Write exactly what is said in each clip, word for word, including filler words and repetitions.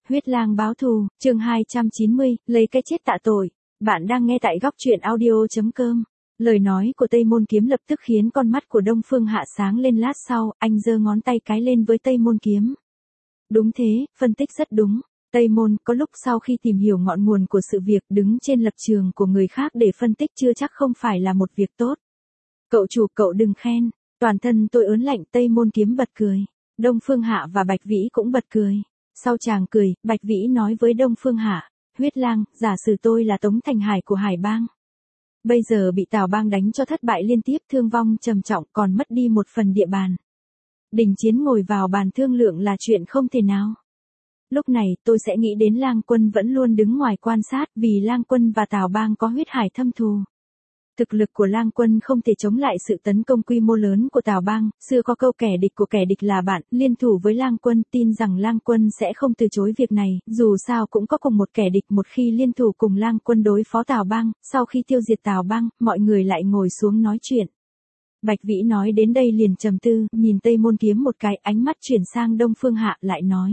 Huyết lang báo thù, chương hai trăm chín mươi, lấy cái chết tạ tội. Bạn đang nghe tại góc truyện audio.com. Lời nói của Tây Môn Kiếm lập tức khiến con mắt của Đông Phương Hạ sáng lên, lát sau, anh giơ ngón tay cái lên với Tây Môn Kiếm. Đúng thế, phân tích rất đúng. Tây Môn có lúc sau khi tìm hiểu ngọn nguồn của sự việc, đứng trên lập trường của người khác để phân tích chưa chắc không phải là một việc tốt. Cậu chủ, cậu đừng khen. Toàn thân tôi ớn lạnh. Tây Môn Kiếm bật cười. Đông Phương Hạ và Bạch Vĩ cũng bật cười. Sau chàng cười, Bạch Vĩ nói với Đông Phương Hạ, Huyết lang, giả sử tôi là Tống Thành Hải của Hải Bang. Bây giờ bị Tào Bang đánh cho thất bại liên tiếp, thương vong trầm trọng, còn mất đi một phần địa bàn. Đình Chiến ngồi vào bàn thương lượng là chuyện không thể nào. Lúc này tôi sẽ nghĩ đến Lang Quân vẫn luôn đứng ngoài quan sát, vì Lang Quân và Tào Bang có huyết hải thâm thù. Thực lực của Lang Quân không thể chống lại sự tấn công quy mô lớn của Tào Bang, xưa có câu kẻ địch của kẻ địch là bạn, liên thủ với Lang Quân, tin rằng Lang Quân sẽ không từ chối việc này, dù sao cũng có cùng một kẻ địch. Một khi liên thủ cùng Lang Quân đối phó Tào Bang, sau khi tiêu diệt Tào Bang, mọi người lại ngồi xuống nói chuyện. Bạch Vĩ nói đến đây liền trầm tư, nhìn Tây Môn Kiếm một cái, ánh mắt chuyển sang Đông Phương Hạ lại nói.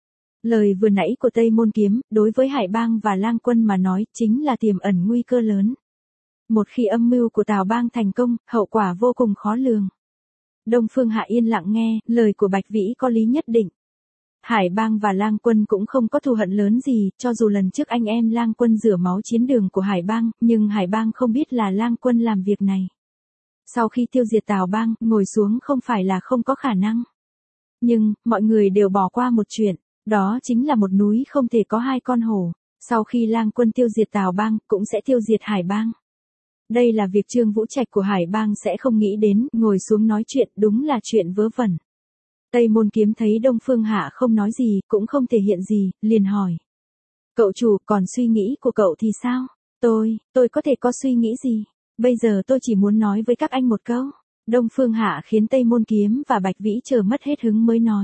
Lời vừa nãy của Tây Môn Kiếm, đối với Hải Bang và Lang Quân mà nói, chính là tiềm ẩn nguy cơ lớn. Một khi âm mưu của Tào Bang thành công, hậu quả vô cùng khó lường. Đông Phương Hạ yên lặng nghe, lời của Bạch Vĩ có lý nhất định. Hải Bang và Lang Quân cũng không có thù hận lớn gì, cho dù lần trước anh em Lang Quân rửa máu chiến đường của Hải Bang, nhưng Hải Bang không biết là Lang Quân làm việc này. Sau khi tiêu diệt Tào Bang, ngồi xuống không phải là không có khả năng. Nhưng, mọi người đều bỏ qua một chuyện, đó chính là một núi không thể có hai con hổ. Sau khi Lang Quân tiêu diệt Tào Bang, cũng sẽ tiêu diệt Hải Bang. Đây là việc Trương Vũ Trạch của Hải Bang sẽ không nghĩ đến, ngồi xuống nói chuyện, đúng là chuyện vớ vẩn. Tây Môn Kiếm thấy Đông Phương Hạ không nói gì, cũng không thể hiện gì, liền hỏi. Cậu chủ, còn suy nghĩ của cậu thì sao? Tôi, tôi có thể có suy nghĩ gì? Bây giờ tôi chỉ muốn nói với các anh một câu. Đông Phương Hạ khiến Tây Môn Kiếm và Bạch Vĩ chờ mất hết hứng mới nói.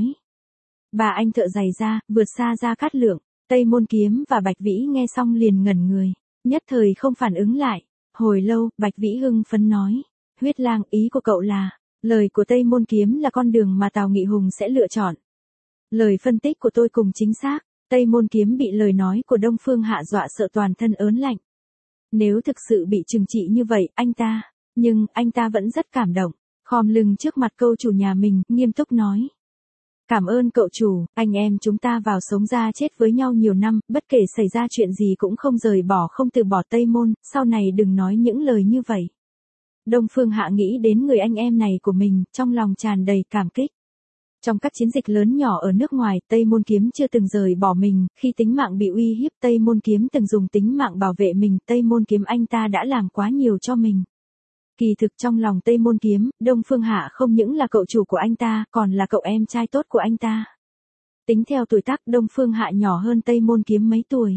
Bà anh thợ giày ra, vượt xa Gia Cát Lượng. Tây Môn Kiếm và Bạch Vĩ nghe xong liền ngẩn người, nhất thời không phản ứng lại. Hồi lâu, Bạch Vĩ hưng phấn nói. Huyết lang, ý của cậu là, lời của Tây Môn Kiếm là con đường mà Tào Nghị Hùng sẽ lựa chọn. Lời phân tích của tôi cùng chính xác. Tây Môn Kiếm bị lời nói của Đông Phương Hạ dọa sợ toàn thân ớn lạnh. Nếu thực sự bị trừng trị như vậy, anh ta, nhưng anh ta vẫn rất cảm động, khom lưng trước mặt câu chủ nhà mình, nghiêm túc nói. Cảm ơn cậu chủ, anh em chúng ta vào sống ra chết với nhau nhiều năm, bất kể xảy ra chuyện gì cũng không rời bỏ, không từ bỏ Tây Môn, sau này đừng nói những lời như vậy. Đông Phương Hạ nghĩ đến người anh em này của mình, trong lòng tràn đầy cảm kích. Trong các chiến dịch lớn nhỏ ở nước ngoài, Tây Môn Kiếm chưa từng rời bỏ mình, khi tính mạng bị uy hiếp Tây Môn Kiếm từng dùng tính mạng bảo vệ mình, Tây Môn Kiếm anh ta đã làm quá nhiều cho mình. Kỳ thực trong lòng Tây Môn Kiếm, Đông Phương Hạ không những là cậu chủ của anh ta, còn là cậu em trai tốt của anh ta. Tính theo tuổi tác, Đông Phương Hạ nhỏ hơn Tây Môn Kiếm mấy tuổi.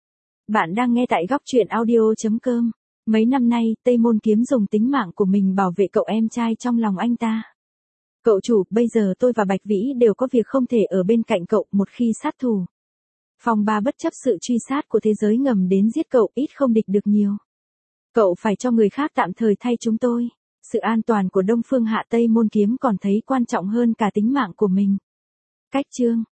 Bạn đang nghe tại góc truyện audio.com. Mấy năm nay, Tây Môn Kiếm dùng tính mạng của mình bảo vệ cậu em trai trong lòng anh ta. Cậu chủ, bây giờ tôi và Bạch Vĩ đều có việc không thể ở bên cạnh cậu, một khi sát thủ. Phong Ba bất chấp sự truy sát của thế giới ngầm đến giết cậu, ít không địch được nhiều. Cậu phải cho người khác tạm thời thay chúng tôi. Sự an toàn của Đông Phương Hạ Tây Môn Kiếm còn thấy quan trọng hơn cả tính mạng của mình. Cách chương